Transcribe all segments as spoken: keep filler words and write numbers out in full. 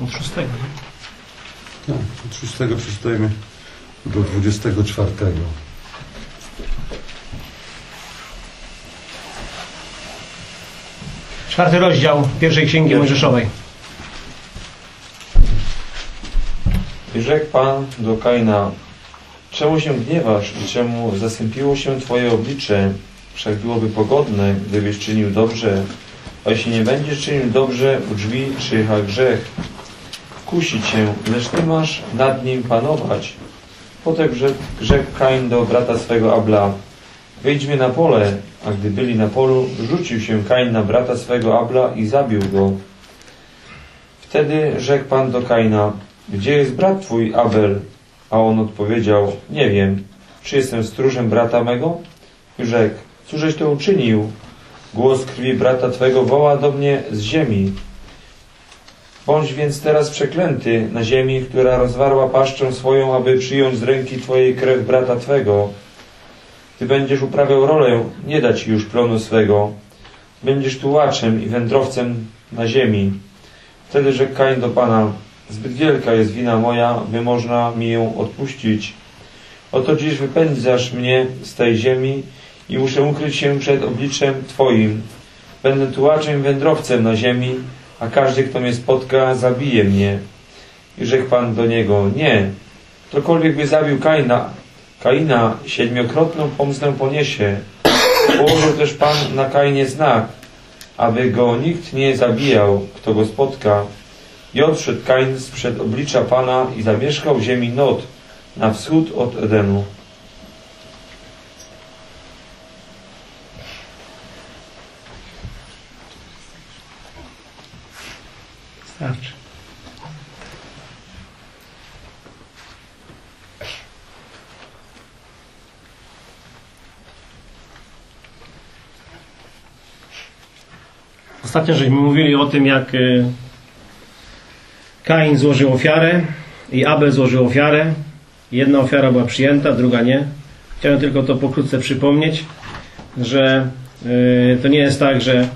Od szóstego, no? Tak, od szóstego przeczytajmy do dwudziestego czwartego. Czwarty rozdział pierwszej Księgi Mojżeszowej. I rzekł Pan do Kaina: czemu się gniewasz i czemu zasępiło się Twoje oblicze? Wszak byłoby pogodne, gdybyś czynił dobrze, a jeśli nie będziesz czynił dobrze, u drzwi czyha grzech. Kusi Cię, lecz Ty masz nad nim panować. Potem rzekł Kain do brata swego Abla: wyjdźmy na pole. A gdy byli na polu, rzucił się Kain na brata swego Abla i zabił go. Wtedy rzekł Pan do Kaina: gdzie jest brat Twój Abel? A on odpowiedział: nie wiem, czy jestem stróżem brata mego? I rzekł: cóżeś to uczynił? Głos krwi brata Twego woła do mnie z ziemi. Bądź więc teraz przeklęty na ziemi, która rozwarła paszczę swoją, aby przyjąć z ręki Twojej krew brata Twego. Ty będziesz uprawiał rolę, nie da Ci już plonu swego. Będziesz tułaczem i wędrowcem na ziemi. Wtedy rzekł Kain do Pana: zbyt wielka jest wina moja, by można mi ją odpuścić. Oto dziś wypędzasz mnie z tej ziemi i muszę ukryć się przed obliczem Twoim. Będę tułaczem i wędrowcem na ziemi, a każdy, kto mnie spotka, zabije mnie. I rzekł Pan do niego: nie, ktokolwiek by zabił Kaina, Kaina siedmiokrotną pomstę poniesie. Położył też Pan na Kainie znak, aby go nikt nie zabijał, kto go spotka. I odszedł Kain sprzed oblicza Pana i zamieszkał w ziemi Nod, na wschód od Edenu. Starczy. Ostatnio żeśmy mówili o tym, jak Kain złożył ofiarę i Abel złożył ofiarę. Jedna ofiara była przyjęta, druga nie. Chciałem tylko to pokrótce przypomnieć, że to nie jest tak, że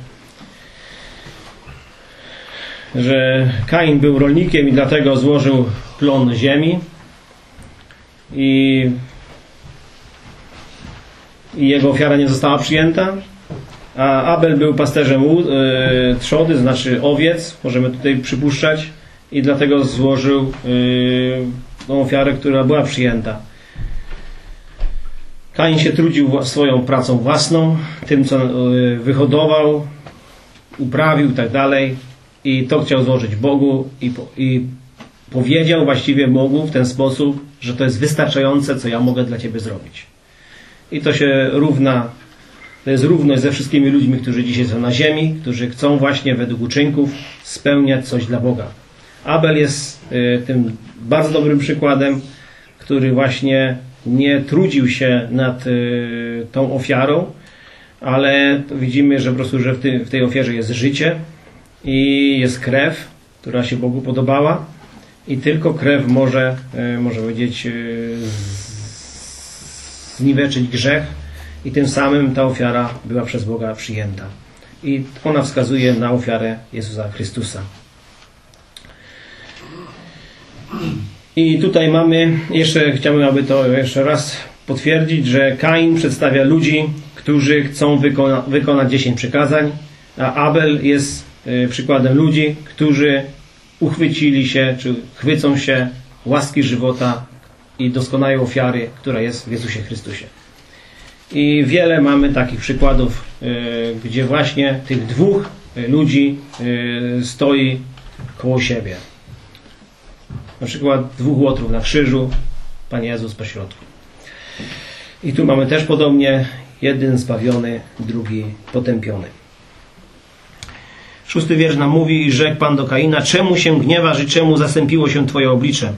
że Kain był rolnikiem i dlatego złożył plon ziemi i, i jego ofiara nie została przyjęta, a Abel był pasterzem yy, trzody, znaczy owiec, możemy tutaj przypuszczać, i dlatego złożył yy, tą ofiarę, która była przyjęta. Kain się trudził swoją pracą własną, tym co yy, wyhodował, uprawił i tak dalej. I to chciał złożyć Bogu i, po, i powiedział właściwie Bogu w ten sposób, że to jest wystarczające, co ja mogę dla Ciebie zrobić. I to się równa, to jest równość ze wszystkimi ludźmi, którzy dzisiaj są na ziemi, którzy chcą właśnie według uczynków spełniać coś dla Boga. Abel jest y, tym bardzo dobrym przykładem, który właśnie nie trudził się nad y, tą ofiarą, ale widzimy, że po prostu, że w, ty, w tej ofierze jest życie, i jest krew, która się Bogu podobała, i tylko krew może, może powiedzieć, zniweczyć grzech, i tym samym ta ofiara była przez Boga przyjęta. I ona wskazuje na ofiarę Jezusa Chrystusa. I tutaj mamy, jeszcze chciałbym, aby to jeszcze raz potwierdzić, że Kain przedstawia ludzi, którzy chcą wykona, wykonać dziesięć przykazań, a Abel jest przykładem ludzi, którzy uchwycili się, czy chwycą się łaski żywota i doskonałej ofiary, która jest w Jezusie Chrystusie. I wiele mamy takich przykładów, gdzie właśnie tych dwóch ludzi stoi koło siebie. Na przykład dwóch łotrów na krzyżu, Pan Jezus pośrodku. I tu mamy też podobnie, jeden zbawiony, drugi potępiony. Szósty wiersz nam mówi: i rzekł Pan do Kaina: czemu się gniewasz i czemu zasępiło się Twoje oblicze?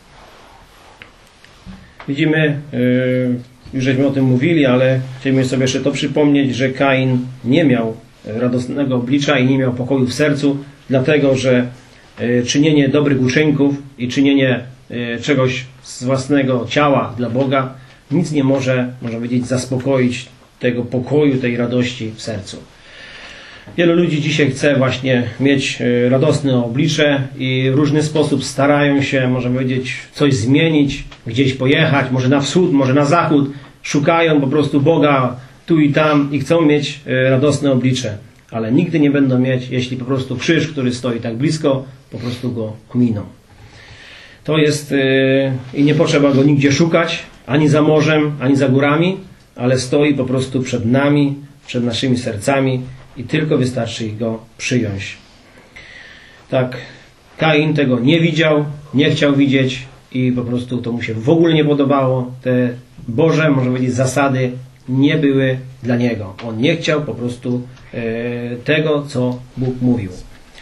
Widzimy, yy, już żeśmy o tym mówili, ale chcielibyśmy sobie jeszcze to przypomnieć, że Kain nie miał radosnego oblicza i nie miał pokoju w sercu, dlatego że yy, czynienie dobrych uczynków i czynienie yy, czegoś z własnego ciała dla Boga nic nie może, można powiedzieć, zaspokoić tego pokoju, tej radości w sercu. Wielu ludzi dzisiaj chce właśnie mieć radosne oblicze i w różny sposób starają się, można powiedzieć, coś zmienić, gdzieś pojechać, może na wschód, może na zachód. Szukają po prostu Boga tu i tam i chcą mieć radosne oblicze. Ale nigdy nie będą mieć, jeśli po prostu krzyż, który stoi tak blisko, po prostu go ominą. To jest yy, i nie potrzeba go nigdzie szukać, ani za morzem, ani za górami, ale stoi po prostu przed nami, przed naszymi sercami i tylko wystarczy go przyjąć. Tak, Kain tego nie widział, nie chciał widzieć i po prostu to mu się w ogóle nie podobało. Te Boże, można powiedzieć, zasady nie były dla niego. On nie chciał po prostu e, tego, co Bóg mówił.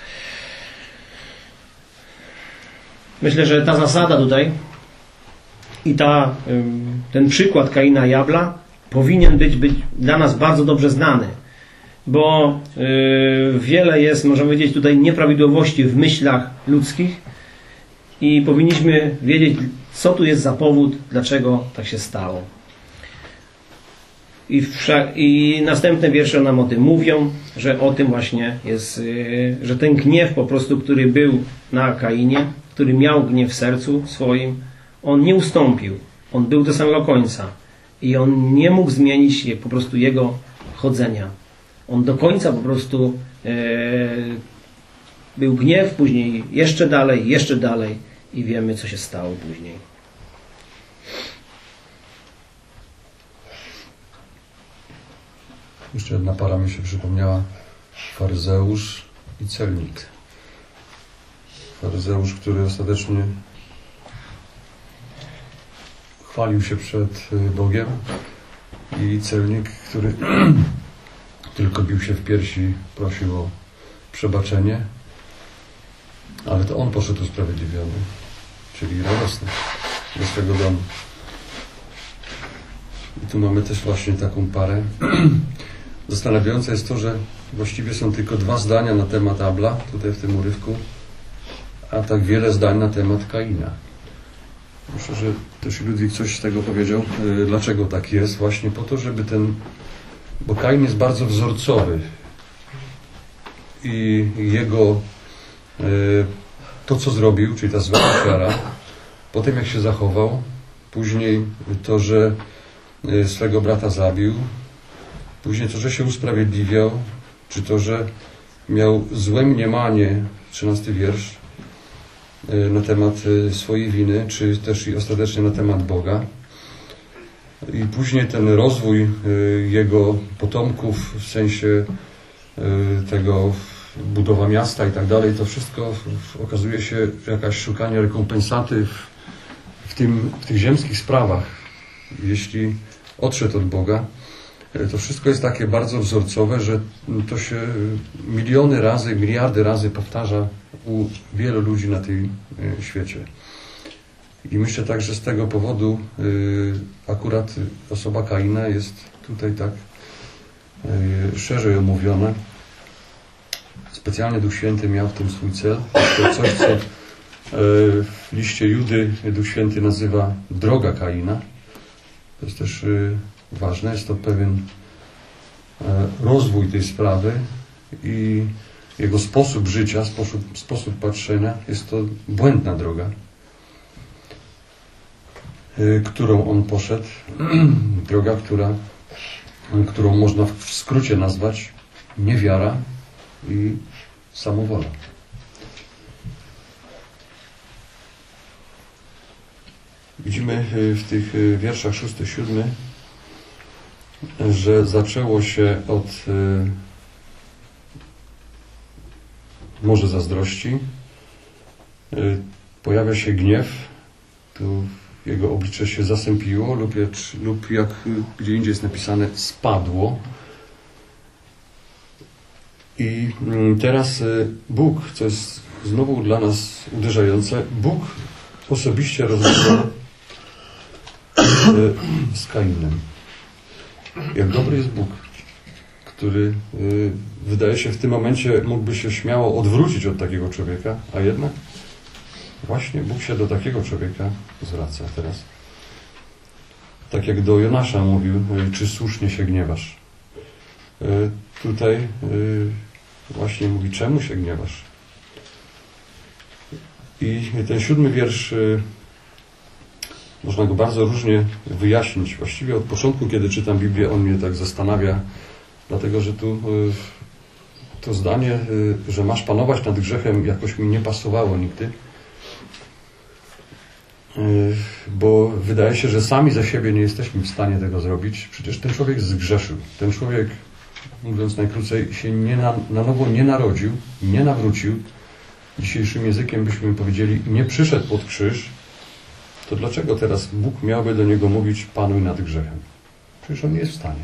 Myślę, że ta zasada tutaj i ta, ten przykład Kaina i Abla powinien być, być dla nas bardzo dobrze znany, bo wiele jest, można powiedzieć, tutaj nieprawidłowości w myślach ludzkich i powinniśmy wiedzieć, co tu jest za powód, dlaczego tak się stało. I, wszak, I następne wiersze nam o tym mówią, że o tym właśnie jest, że ten gniew po prostu, który był na Kainie, który miał gniew w sercu swoim, on nie ustąpił. On był do samego końca. I on nie mógł zmienić po prostu jego chodzenia. On do końca po prostu e, był gniew, później jeszcze dalej, jeszcze dalej i wiemy, co się stało później. Jeszcze jedna para mi się przypomniała. Faryzeusz i celnik. Faryzeusz, który ostatecznie chwalił się przed Bogiem i celnik, który tylko bił się w piersi, prosił o przebaczenie, ale to on poszedł usprawiedliwiony, czyli radosny do swego domu. I tu mamy też właśnie taką parę. Zastanawiające jest to, że właściwie są tylko dwa zdania na temat Abla, tutaj w tym urywku, a tak wiele zdań na temat Kaina. Myślę, że też Ludwik coś z tego powiedział. Dlaczego tak jest? Właśnie po to, żeby ten... Bo Kain jest bardzo wzorcowy i jego to, co zrobił, czyli ta zła ofiara, potem jak się zachował, później to, że swego brata zabił, później to, że się usprawiedliwiał, czy to, że miał złe mniemanie, trzynasty wiersz, na temat swojej winy, czy też i ostatecznie na temat Boga. I później ten rozwój jego potomków, w sensie tego budowa miasta i tak dalej, to wszystko okazuje się jakaś szukanie rekompensaty w, w, tym, w tych ziemskich sprawach. Jeśli odszedł od Boga, to wszystko jest takie bardzo wzorcowe, że to się miliony razy, miliardy razy powtarza u wielu ludzi na tym świecie. I myślę tak, że z tego powodu akurat osoba Kaina jest tutaj tak szerzej omówiona. Specjalnie Duch Święty miał w tym swój cel. To coś, co w liście Judy Duch Święty nazywa droga Kaina. To jest też ważne, jest to pewien rozwój tej sprawy i jego sposób życia, sposób, sposób patrzenia. Jest to błędna droga, którą on poszedł. Droga, która, którą można w skrócie nazwać niewiara i samowola. Widzimy w tych wierszach szósty, siódmy, że zaczęło się od może zazdrości. Pojawia się gniew. Tu jego oblicze się zasępiło lub jak, lub jak gdzie indziej jest napisane spadło. I teraz Bóg, co jest znowu dla nas uderzające, Bóg osobiście rozmawiał z Kainem. Jak dobry jest Bóg, który wydaje się w tym momencie mógłby się śmiało odwrócić od takiego człowieka, a jednak właśnie Bóg się do takiego człowieka zwraca teraz. Tak jak do Jonasza mówił, czy słusznie się gniewasz. Tutaj właśnie mówi, czemu się gniewasz? I ten siódmy wiersz, można go bardzo różnie wyjaśnić. Właściwie od początku, kiedy czytam Biblię, on mnie tak zastanawia, dlatego że tu to zdanie, że masz panować nad grzechem, jakoś mi nie pasowało nigdy. Bo wydaje się, że sami za siebie nie jesteśmy w stanie tego zrobić. Przecież ten człowiek zgrzeszył. Ten człowiek, mówiąc najkrócej, się nie na, na nowo nie narodził, nie nawrócił. Dzisiejszym językiem byśmy powiedzieli, nie przyszedł pod krzyż. To dlaczego teraz Bóg miałby do niego mówić, panuj nad grzechem? Przecież on nie jest w stanie.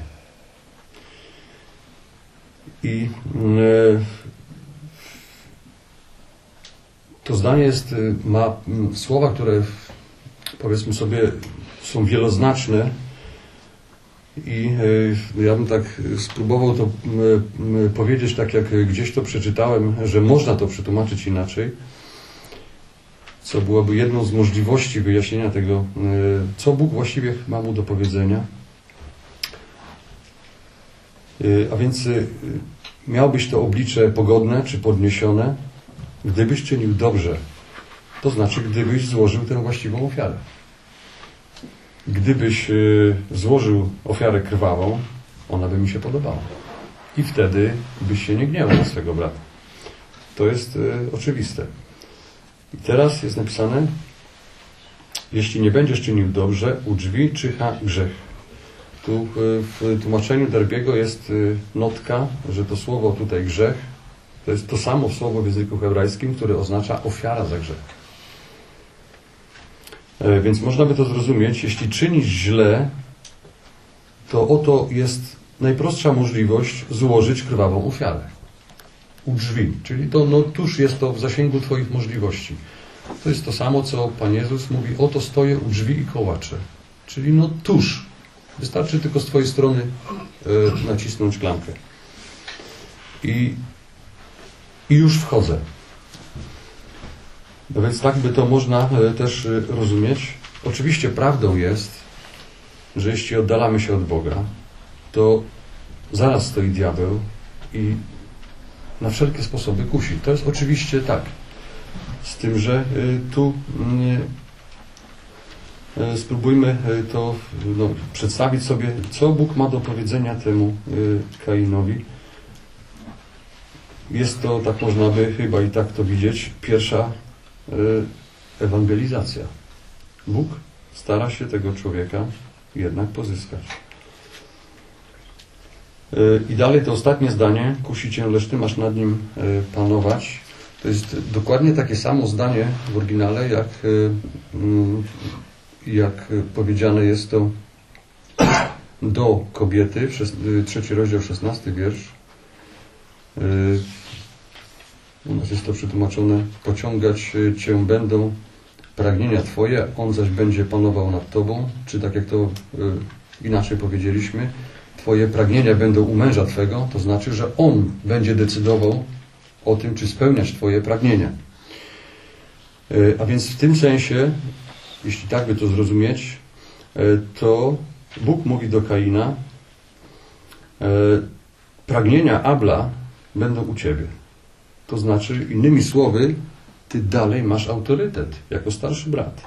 I e, to zdanie jest, ma słowa, które powiedzmy sobie są wieloznaczne i e, ja bym tak spróbował to e, powiedzieć tak, jak gdzieś to przeczytałem, że można to przetłumaczyć inaczej, co byłoby jedną z możliwości wyjaśnienia tego, e, co Bóg właściwie ma mu do powiedzenia. E, a więc e, miałbyś to oblicze pogodne czy podniesione, gdybyś czynił dobrze, to znaczy gdybyś złożył tę właściwą ofiarę. Gdybyś złożył ofiarę krwawą, ona by mi się podobała. I wtedy byś się nie gniewał na swego brata. To jest oczywiste. I teraz jest napisane, jeśli nie będziesz czynił dobrze, u drzwi czyha grzech. Tu w tłumaczeniu Darbiego jest notka, że to słowo tutaj grzech to jest to samo słowo w języku hebrajskim, które oznacza ofiara za grzech. Więc można by to zrozumieć, jeśli czynisz źle, to oto jest najprostsza możliwość złożyć krwawą ofiarę. U drzwi. Czyli to no, tuż jest to w zasięgu Twoich możliwości. To jest to samo, co Pan Jezus mówi, oto stoję u drzwi i kołaczę. Czyli no tuż. Wystarczy tylko z Twojej strony e, nacisnąć klamkę. I, I już wchodzę. No więc tak by to można e, też e, rozumieć. Oczywiście prawdą jest, że jeśli oddalamy się od Boga, to zaraz stoi diabeł i na wszelkie sposoby kusi. To jest oczywiście tak. Z tym, że y, tu y, y, spróbujmy y, to no, przedstawić sobie, co Bóg ma do powiedzenia temu y, Kainowi. Jest to, tak można by chyba i tak to widzieć, pierwsza y, ewangelizacja. Bóg stara się tego człowieka jednak pozyskać. I dalej to ostatnie zdanie, kusi cię, lecz ty masz nad nim panować. To jest dokładnie takie samo zdanie w oryginale, jak, jak powiedziane jest to do kobiety, trzeci rozdział, szesnasty wiersz. U nas jest to przetłumaczone, pociągać cię będą pragnienia twoje, on zaś będzie panował nad tobą, czy tak jak to inaczej powiedzieliśmy, twoje pragnienia będą u męża twego, to znaczy, że on będzie decydował o tym, czy spełniać twoje pragnienia. A więc w tym sensie, jeśli tak by to zrozumieć, to Bóg mówi do Kaina, pragnienia Abla będą u ciebie. To znaczy, innymi słowy, ty dalej masz autorytet jako starszy brat.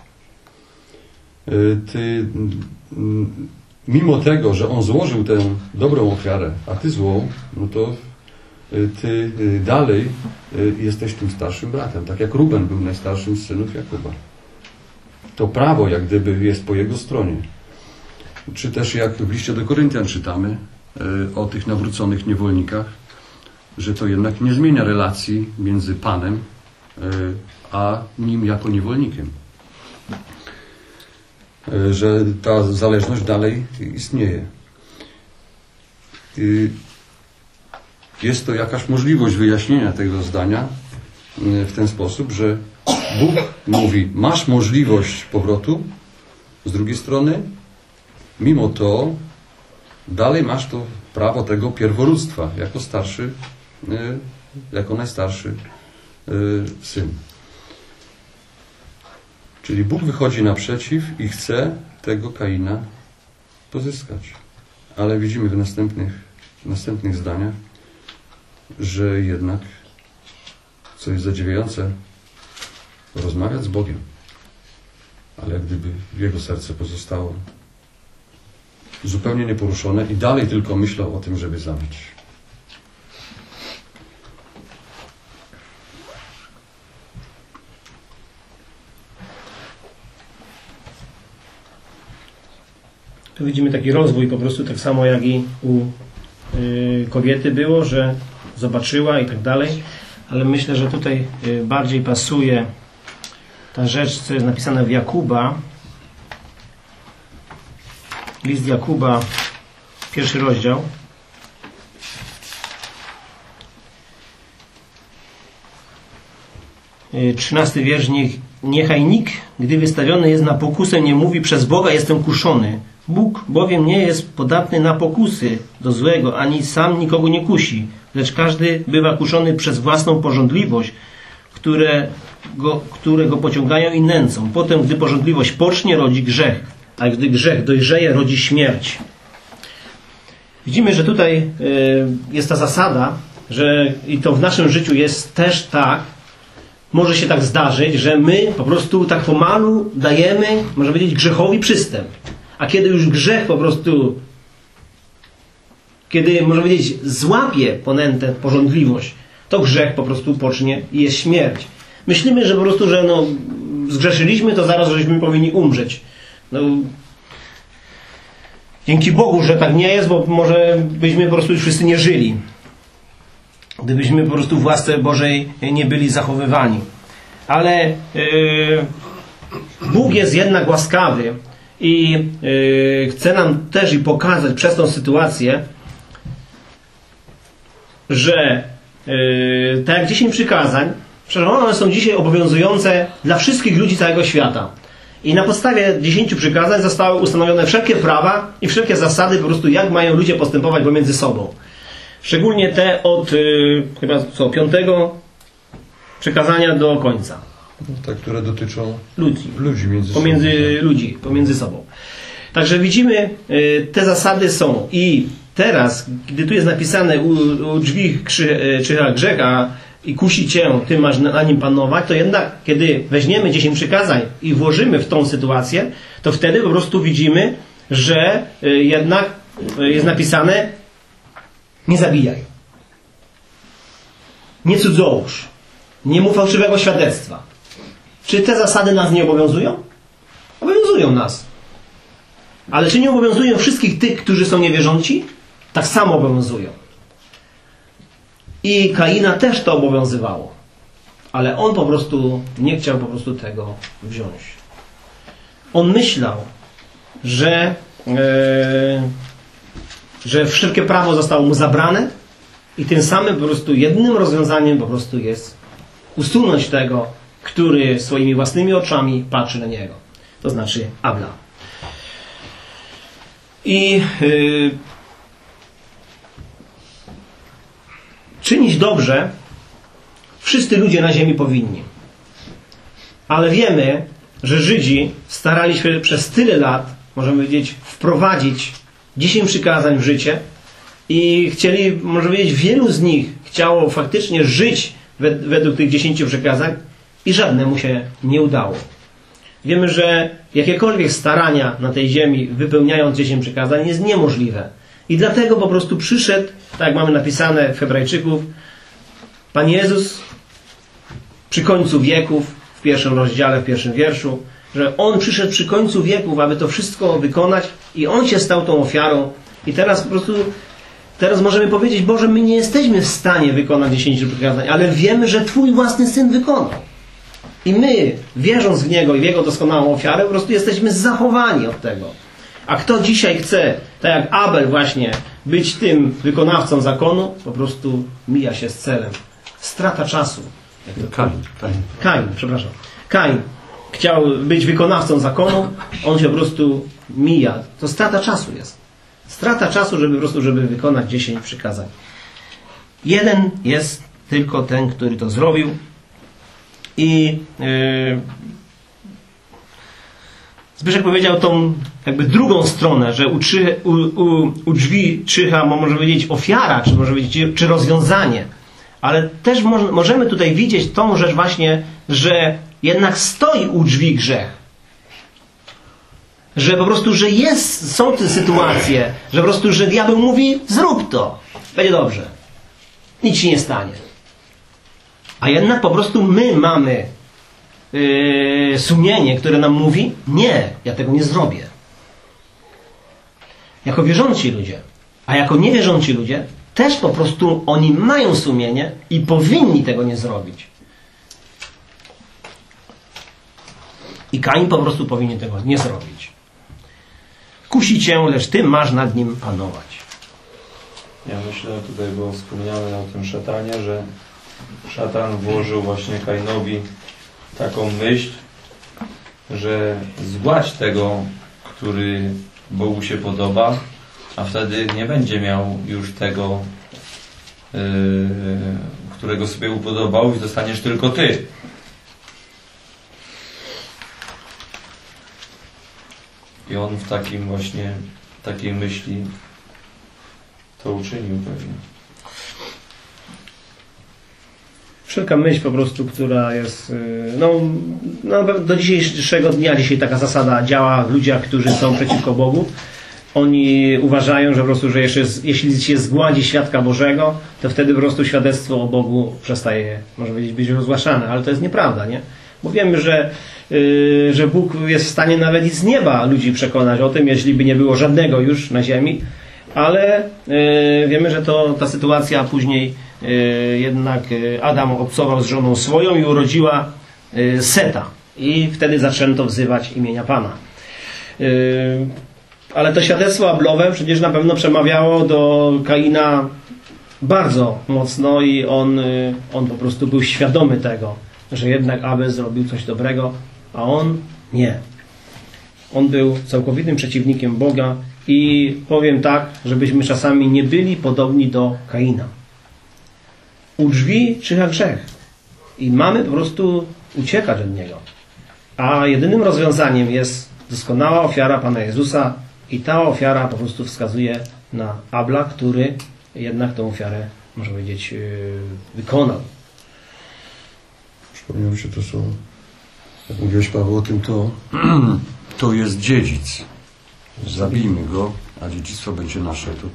Ty, mimo tego, że on złożył tę dobrą ofiarę, a ty złą, no to ty dalej jesteś tym starszym bratem. Tak jak Ruben był najstarszym z synów Jakuba. To prawo jak gdyby jest po jego stronie. Czy też jak w liście do Koryntian czytamy o tych nawróconych niewolnikach, że to jednak nie zmienia relacji między Panem a nim jako niewolnikiem. Że ta zależność dalej istnieje. Jest to jakaś możliwość wyjaśnienia tego zdania w ten sposób, że Bóg mówi, masz możliwość powrotu, z drugiej strony, mimo to dalej masz to prawo tego pierworództwa, jako starszy, jako najstarszy syn. Czyli Bóg wychodzi naprzeciw i chce tego Kaina pozyskać. Ale widzimy w następnych, w następnych zdaniach, że jednak, co jest zadziwiające, rozmawiać z Bogiem. Ale gdyby jego serce pozostało zupełnie nieporuszone i dalej tylko myślał o tym, żeby zabić. Tu widzimy taki rozwój po prostu, tak samo jak i u y, kobiety było, że zobaczyła i tak dalej, ale myślę, że tutaj y, bardziej pasuje ta rzecz, co jest napisane w Jakuba, list Jakuba, pierwszy rozdział. Trzynasty wiersz. Niech, niechaj nikt, gdy wystawiony jest na pokusę, nie mówi przez Boga jestem kuszony. Bóg bowiem nie jest podatny na pokusy do złego, ani sam nikogo nie kusi, lecz każdy bywa kuszony przez własną pożądliwość, które go, które go pociągają i nęcą. Potem, gdy pożądliwość pocznie, rodzi grzech, a gdy grzech dojrzeje, rodzi śmierć. Widzimy, że tutaj jest ta zasada, że i to w naszym życiu jest też tak, może się tak zdarzyć, że my po prostu tak pomalu dajemy, można powiedzieć, grzechowi przystęp. A kiedy już grzech po prostu, kiedy, można powiedzieć, złapie ponętę pożądliwość, to grzech po prostu pocznie i jest śmierć. Myślimy, że po prostu, że no, zgrzeszyliśmy, to zaraz żeśmy powinni umrzeć. No, dzięki Bogu, że tak nie jest, bo może byśmy po prostu już wszyscy nie żyli. Gdybyśmy po prostu w łasce Bożej nie byli zachowywani. Ale yy, Bóg jest jednak łaskawy i yy, chce nam też i pokazać przez tą sytuację, że yy, tak jak dziesięć przykazań, one są dzisiaj obowiązujące dla wszystkich ludzi całego świata. I na podstawie dziesięciu przykazań zostały ustanowione wszelkie prawa i wszelkie zasady po prostu, jak mają ludzie postępować pomiędzy sobą. Szczególnie te od yy, chyba co, piątego przykazania do końca. Te, które dotyczą ludzi, ludzi między pomiędzy sobą. Tak. ludzi, pomiędzy sobą. Także widzimy, yy, te zasady są. I teraz, gdy tu jest napisane u, u drzwi krzy, czyha grzecha i kusi cię, ty masz na nim panować, to jednak, kiedy weźmiemy dziesięć przykazań i włożymy w tą sytuację, to wtedy po prostu widzimy, że yy, jednak yy, jest napisane nie zabijaj. Nie cudzołóż. Nie mów fałszywego świadectwa. Czy te zasady nas nie obowiązują? Obowiązują nas. Ale czy nie obowiązują wszystkich tych, którzy są niewierzący? Tak samo obowiązują. I Kaina też to obowiązywało. Ale on po prostu nie chciał po prostu tego wziąć. On myślał, że yy, że wszelkie prawo zostało mu zabrane i tym samym po prostu jednym rozwiązaniem po prostu jest usunąć tego, który swoimi własnymi oczami patrzy na niego. To znaczy Abla. I yy, czynić dobrze wszyscy ludzie na ziemi powinni. Ale wiemy, że Żydzi starali się przez tyle lat, możemy powiedzieć, wprowadzić dziesięć przykazań w życie i chcieli, można powiedzieć, wielu z nich chciało faktycznie żyć według tych dziesięciu przykazań i żadnemu się nie udało. Wiemy, że jakiekolwiek starania na tej ziemi wypełniając dziesięć przykazań jest niemożliwe. I dlatego po prostu przyszedł, tak jak mamy napisane w Hebrajczyków, Pan Jezus przy końcu wieków, w pierwszym rozdziale, w pierwszym wierszu, że On przyszedł przy końcu wieków, aby to wszystko wykonać i On się stał tą ofiarą. I teraz po prostu, teraz możemy powiedzieć, Boże, my nie jesteśmy w stanie wykonać dziesięciu przykazań, ale wiemy, że Twój własny Syn wykonał. I my, wierząc w Niego i w Jego doskonałą ofiarę, po prostu jesteśmy zachowani od tego. A kto dzisiaj chce, tak jak Abel właśnie, być tym wykonawcą zakonu, po prostu mija się z celem. Strata czasu. Kain. Kain, Kain przepraszam. Kain chciał być wykonawcą zakonu, on się po prostu mija. To strata czasu jest. Strata czasu, żeby po prostu, żeby wykonać dziesięć przykazań. Jeden jest tylko ten, który to zrobił. I yy, Zbyszek powiedział tą jakby drugą stronę, że u, u, u, u drzwi czyha, może powiedzieć, ofiara, czy może powiedzieć, czy rozwiązanie. Ale też mo możemy tutaj widzieć tą rzecz właśnie, że jednak stoi u drzwi grzech. Że po prostu, że jest, są te sytuacje, że po prostu, że diabeł mówi, zrób to, będzie dobrze. Nic się nie stanie. A jednak po prostu my mamy yy, sumienie, które nam mówi, nie, ja tego nie zrobię. Jako wierzący ludzie. A jako niewierzący ludzie też po prostu oni mają sumienie i powinni tego nie zrobić. I Kain po prostu powinien tego nie zrobić. Kusi cię, lecz ty masz nad nim panować. Ja myślę, tutaj było wspomniane o tym szatanie, że szatan włożył właśnie Kainowi taką myśl, że zgładź tego, który Bogu się podoba, a wtedy nie będzie miał już tego, yy, którego sobie upodobał, i zostaniesz tylko ty. I on w takim właśnie, takiej myśli to uczynił pewnie. Wszelka myśl po prostu, która jest, no, no do dzisiejszego dnia, dzisiaj taka zasada działa w ludziach, którzy są przeciwko Bogu. Oni uważają, że po prostu, że jeszcze, jeśli się zgładzi świadka Bożego, to wtedy po prostu świadectwo o Bogu przestaje, może powiedzieć, być rozgłaszane, ale to jest nieprawda, nie? Bo wiemy, że, yy, że Bóg jest w stanie nawet i z nieba ludzi przekonać o tym, jeśli by nie było żadnego już na ziemi, ale yy, wiemy, że to ta sytuacja później yy, jednak yy, Adam obcował z żoną swoją i urodziła yy, Seta. I wtedy zaczęto wzywać imienia Pana. Yy, ale to świadectwo Ablowe przecież na pewno przemawiało do Kaina bardzo mocno i on, yy, on po prostu był świadomy tego, że jednak Abel zrobił coś dobrego, a on nie. On był całkowitym przeciwnikiem Boga i powiem tak, żebyśmy czasami nie byli podobni do Kaina. U drzwi czyha grzech i mamy po prostu uciekać od niego. A jedynym rozwiązaniem jest doskonała ofiara Pana Jezusa i ta ofiara po prostu wskazuje na Abla, który jednak tę ofiarę, można powiedzieć, wykonał. Przypomniał mi się to słowo. Jak mówiłeś, Paweł, o tym, to, to jest dziedzic. Zabijmy go, a dziedzictwo będzie nasze. To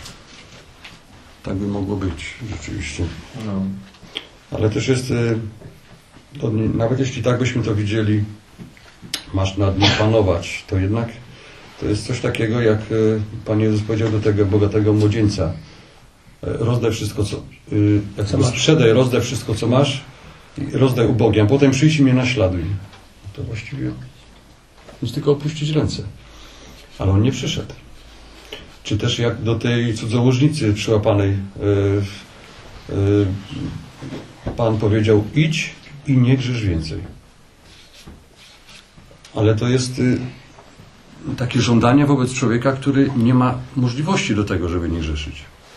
tak by mogło być rzeczywiście. No. Ale też jest, to nie, nawet jeśli tak byśmy to widzieli, masz nad nim panować, to jednak to jest coś takiego, jak Pan Jezus powiedział do tego bogatego młodzieńca. Rozdaj wszystko, co, jak sprzedaj, rozdaj wszystko, co masz, rozdaj ubogiom, potem przyjdź i mnie naśladuj. To właściwie jest tylko opuścić ręce. Ale on nie przyszedł. Czy też jak do tej cudzołożnicy przyłapanej yy, yy, Pan powiedział, idź i nie grzesz więcej. Ale to jest yy, takie żądanie wobec człowieka, który nie ma możliwości do tego, żeby nie grzeszyć.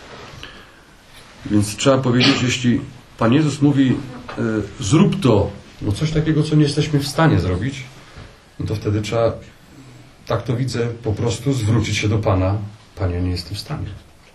Więc trzeba powiedzieć, jeśli Pan Jezus mówi, yy, zrób to, no coś takiego, co nie jesteśmy w stanie zrobić, no to wtedy trzeba, tak to widzę, po prostu zwrócić się do Pana. Panie, nie jestem w stanie.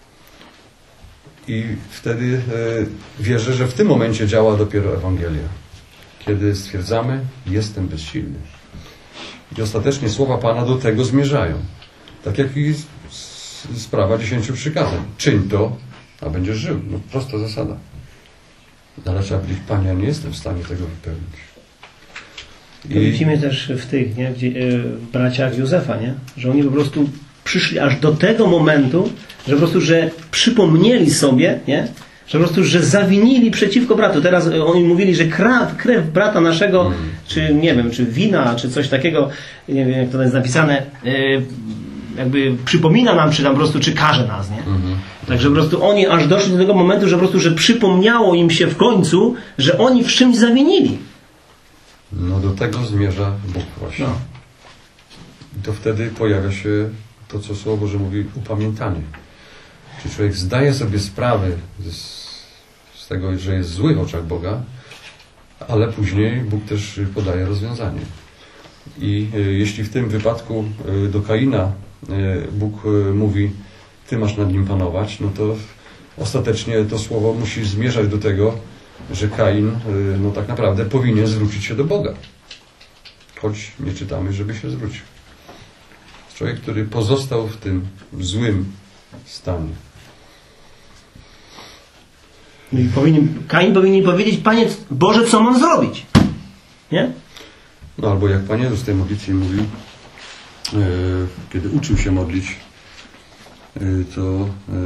I wtedy yy, wierzę, że w tym momencie działa dopiero Ewangelia. Kiedy stwierdzamy, jestem bezsilny. I ostatecznie słowa Pana do tego zmierzają. Tak jak i sprawa dziesięciu przykazań. Czyń to, a będziesz żył. No prosta zasada. Ale trzeba powiedzieć, Panie, ja nie jestem w stanie tego wypełnić. I to widzimy też w tych, nie? Gdzie, w braciach Józefa, nie? Że oni po prostu przyszli aż do tego momentu, że po prostu, że przypomnieli sobie, nie? Że po prostu, że zawinili przeciwko bratu. Teraz oni mówili, że krew, krew brata naszego, mm. czy nie wiem, czy wina, czy coś takiego, nie wiem jak to jest napisane, yy, jakby przypomina nam, czy tam po prostu, czy każe nas, nie? Mm-hmm. Także po prostu oni aż doszli do tego momentu, że po prostu, że przypomniało im się w końcu, że oni w czymś zawinili. No do tego zmierza Bóg właśnie. No. I to wtedy pojawia się to, co Słowo Boże mówi, upamiętanie. Czyli człowiek zdaje sobie sprawę z, z tego, że jest zły w oczach Boga, ale później Bóg też podaje rozwiązanie. I y, jeśli w tym wypadku y, do Kaina y, Bóg y, mówi, ty masz nad nim panować, no to ostatecznie to słowo musi zmierzać do tego, że Kain no tak naprawdę powinien zwrócić się do Boga. Choć nie czytamy, żeby się zwrócił. Człowiek, który pozostał w tym złym stanie. No i powinien, Kain powinien powiedzieć: Panie Boże, co mam zrobić? Nie? No albo jak Pan Jezus w tej modlitwie mówił, e, kiedy uczył się modlić, e, to e,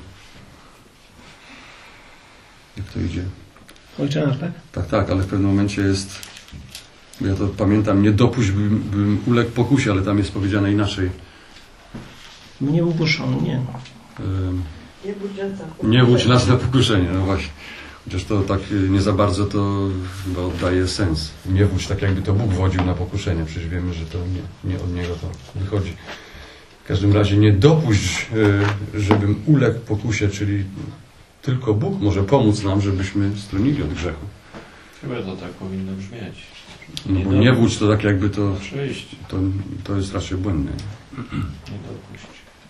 jak to idzie? Ojcze nasz, tak? Tak, tak, ale w pewnym momencie jest, ja to pamiętam, nie dopuść, bym, bym uległ pokusie, ale tam jest powiedziane inaczej. Nie był kuszony, nie. E, nie wódź nas na pokuszenie, no właśnie. Chociaż to tak nie za bardzo to chyba oddaje sens. Nie wódź tak, jakby to Bóg wodził na pokuszenie. Przecież wiemy, że to nie, nie od Niego to wychodzi. W każdym razie nie dopuść, żebym uległ pokusie, czyli tylko Bóg może pomóc nam, żebyśmy stronili od grzechu. Chyba to tak powinno brzmieć. No bo nie wódź to tak jakby to, Oczywiście. to, to jest raczej błędne. Nie dopuść.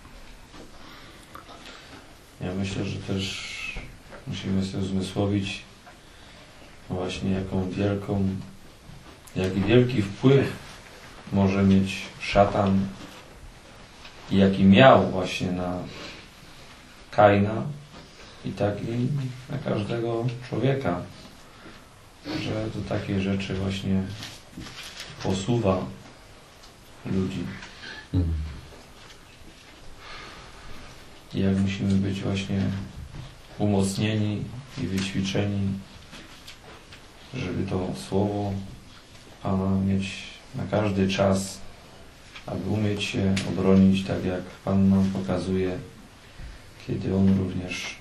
Ja myślę, że też musimy sobie uzmysłowić właśnie jaką wielką, jaki wielki wpływ może mieć szatan i jaki miał właśnie na Kaina i tak i na każdego człowieka, że do takiej rzeczy właśnie posuwa ludzi. Mhm. I jak musimy być właśnie umocnieni i wyćwiczeni, żeby to słowo Pana mieć na każdy czas, aby umieć się obronić tak, jak Pan nam pokazuje, kiedy On również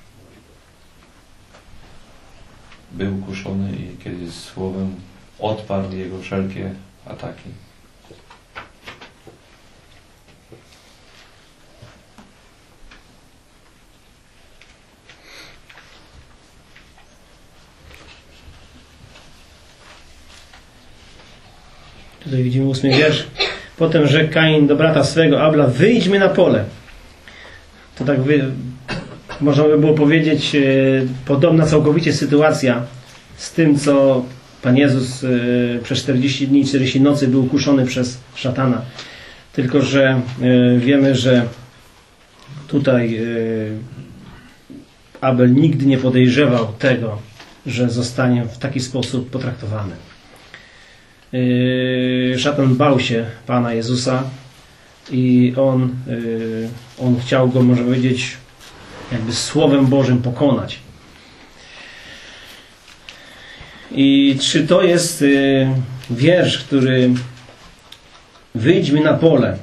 był kuszony i kiedy słowem odparł Jego wszelkie ataki. Tutaj widzimy ósmy wiersz. Potem rzekł Kain do brata swego Abla: wyjdźmy na pole. To tak wy, można by było powiedzieć, e, podobna całkowicie sytuacja z tym, co Pan Jezus e, przez czterdzieści dni i czterdzieści nocy był kuszony przez szatana. Tylko że e, wiemy, że tutaj e, Abel nigdy nie podejrzewał tego, że zostanie w taki sposób potraktowany. Szatan bał się Pana Jezusa i on, on chciał go, można powiedzieć, jakby Słowem Bożym pokonać. I czy to jest wiersz, który wyjdźmy na pole?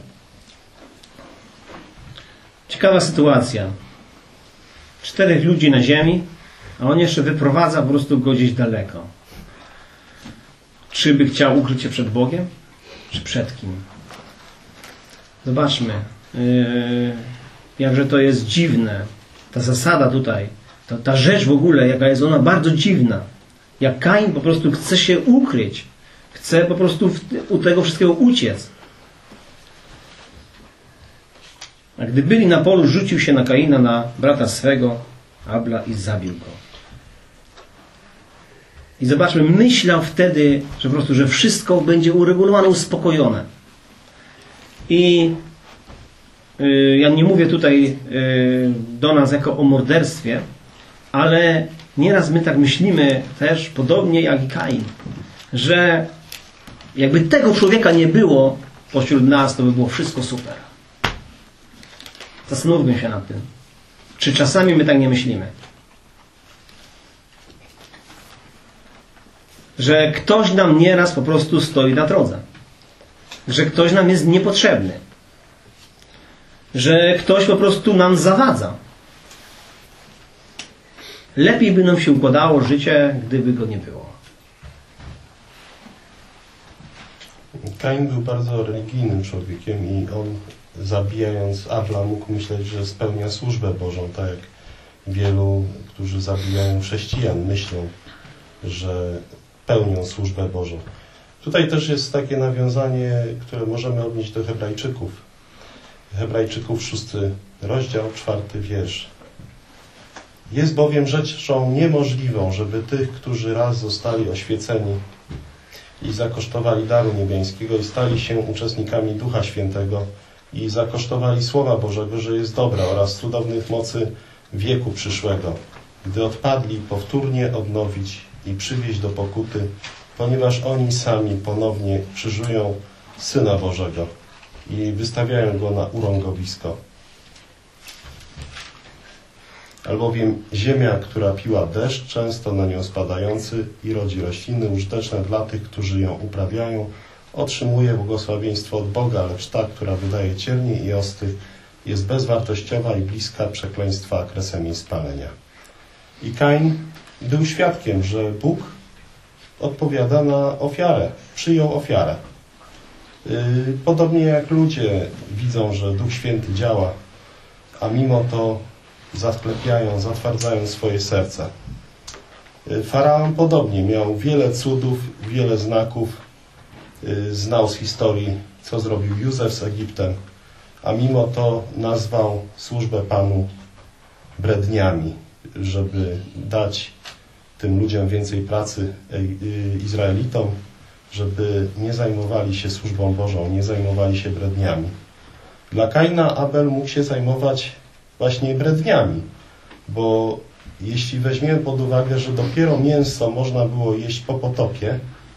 Ciekawa sytuacja. Czterech ludzi na ziemi, a on jeszcze wyprowadza po prostu go gdzieś daleko. Czy by chciał ukryć się przed Bogiem? Czy przed kim? Zobaczmy, yy, jakże to jest dziwne. Ta zasada tutaj, ta, ta rzecz w ogóle, jaka jest ona bardzo dziwna. Jak Kain po prostu chce się ukryć. Chce po prostu w, u tego wszystkiego uciec. A gdy byli na polu, rzucił się na Kaina, na brata swego, Abla, i zabił go. I zobaczmy, myślał wtedy, że po prostu, że wszystko będzie uregulowane, uspokojone. I yy, ja nie mówię tutaj yy, do nas jako o morderstwie, ale nieraz my tak myślimy też, podobnie jak i Kain, że jakby tego człowieka nie było pośród nas, to by było wszystko super. Zastanówmy się nad tym. Czy czasami my tak nie myślimy? Że ktoś nam nieraz po prostu stoi na drodze. Że ktoś nam jest niepotrzebny. Że ktoś po prostu nam zawadza. Lepiej by nam się układało życie, gdyby go nie było. Kain był bardzo religijnym człowiekiem i on, zabijając Abla, mógł myśleć, że spełnia służbę Bożą, tak jak wielu, którzy zabijają chrześcijan, myślą, że pełnią służbę Bożą. Tutaj też jest takie nawiązanie, które możemy odnieść do Hebrajczyków. Hebrajczyków, szósty rozdział, czwarty wiersz. Jest bowiem rzeczą niemożliwą, żeby tych, którzy raz zostali oświeceni i zakosztowali daru niebiańskiego i stali się uczestnikami Ducha Świętego i zakosztowali Słowa Bożego, że jest dobre, oraz cudownych mocy wieku przyszłego, gdy odpadli, powtórnie odnowić i przywieźć do pokuty, ponieważ oni sami ponownie krzyżują Syna Bożego i wystawiają Go na urągowisko. Albowiem ziemia, która piła deszcz, często na nią spadający i rodzi rośliny użyteczne dla tych, którzy ją uprawiają, otrzymuje błogosławieństwo od Boga, lecz ta, która wydaje ciernie i osty, jest bezwartościowa i bliska przekleństwa, kresem jej spalenia. I Kain był świadkiem, że Bóg odpowiada na ofiarę, przyjął ofiarę. Podobnie jak ludzie widzą, że Duch Święty działa, a mimo to zasklepiają, zatwardzają swoje serca. Faraon podobnie miał wiele cudów, wiele znaków, znał z historii, co zrobił Józef z Egiptem, a mimo to nazwał służbę Panu bredniami, żeby dać tym ludziom więcej pracy, Izraelitom, żeby nie zajmowali się służbą Bożą, nie zajmowali się bredniami. Dla Kaina Abel mógł się zajmować właśnie bredniami, bo jeśli weźmiemy pod uwagę, że dopiero mięso można było jeść po potopie,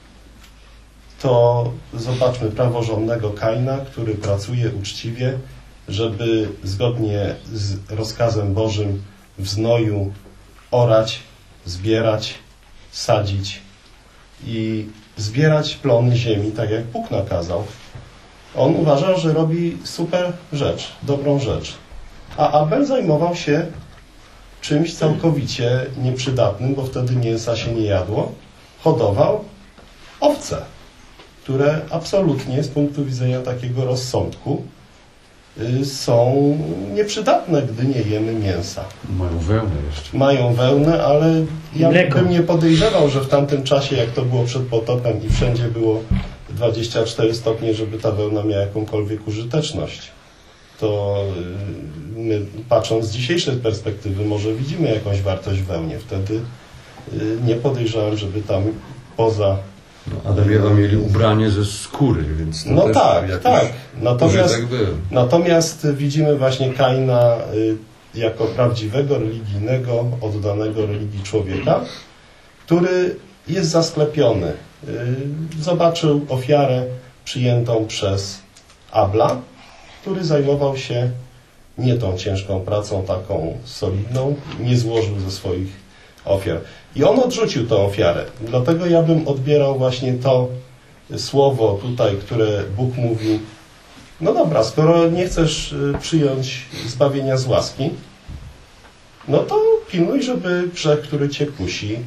to zobaczmy praworządnego Kaina, który pracuje uczciwie, żeby zgodnie z rozkazem Bożym w znoju orać, zbierać, sadzić i zbierać plony ziemi, tak jak Bóg nakazał. On uważał, że robi super rzecz, dobrą rzecz. A Abel zajmował się czymś całkowicie nieprzydatnym, bo wtedy mięsa się nie jadło. Hodował owce, które absolutnie z punktu widzenia takiego rozsądku są nieprzydatne, gdy nie jemy mięsa. Mają wełnę jeszcze. Mają wełnę, ale ja Mleko. bym nie podejrzewał, że w tamtym czasie, jak to było przed potopem i wszędzie było dwadzieścia cztery stopnie, żeby ta wełna miała jakąkolwiek użyteczność. To my, patrząc z dzisiejszej perspektywy, może widzimy jakąś wartość w wełnie. Wtedy nie podejrzewam, żeby tam poza... No, Adam i Ewa mieli ubranie ze skóry, więc to No też tak, jakiś tak. Natomiast, użytek był. natomiast widzimy właśnie Kaina jako prawdziwego, religijnego, oddanego religii człowieka, który jest zasklepiony. Zobaczył ofiarę przyjętą przez Abla, który zajmował się nie tą ciężką pracą, taką solidną, nie złożył ze swoich ofiar. I on odrzucił tę ofiarę. Dlatego ja bym odbierał właśnie to słowo tutaj, które Bóg mówi: no dobra, skoro nie chcesz przyjąć zbawienia z łaski, no to pilnuj, żeby grzech, który cię kusi,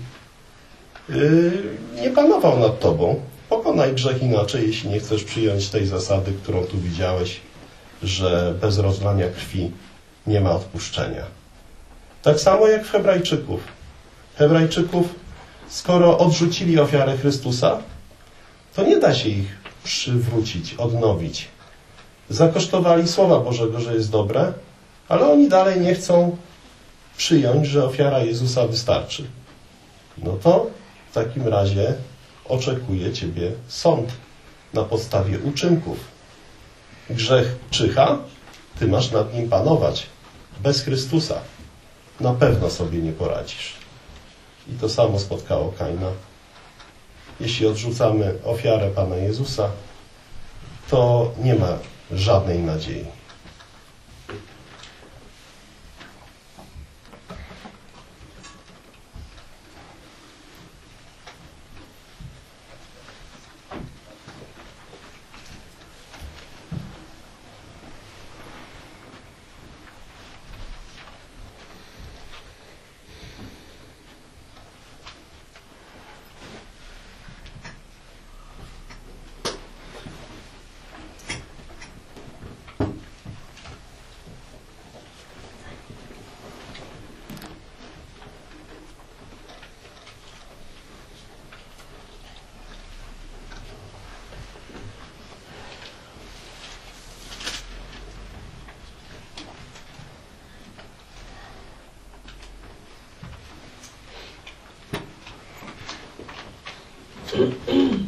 nie panował nad tobą. Pokonaj grzech inaczej, jeśli nie chcesz przyjąć tej zasady, którą tu widziałeś, że bez rozlania krwi nie ma odpuszczenia. Tak samo jak w Hebrajczyków. Hebrajczyków, skoro odrzucili ofiarę Chrystusa, to nie da się ich przywrócić, odnowić. Zakosztowali Słowa Bożego, że jest dobre, ale oni dalej nie chcą przyjąć, że ofiara Jezusa wystarczy. No to w takim razie oczekuje ciebie sąd na podstawie uczynków. Grzech czyha, ty masz nad nim panować. Bez Chrystusa na pewno sobie nie poradzisz. I to samo spotkało Kaina. Jeśli odrzucamy ofiarę Pana Jezusa, to nie ma żadnej nadziei. Amen.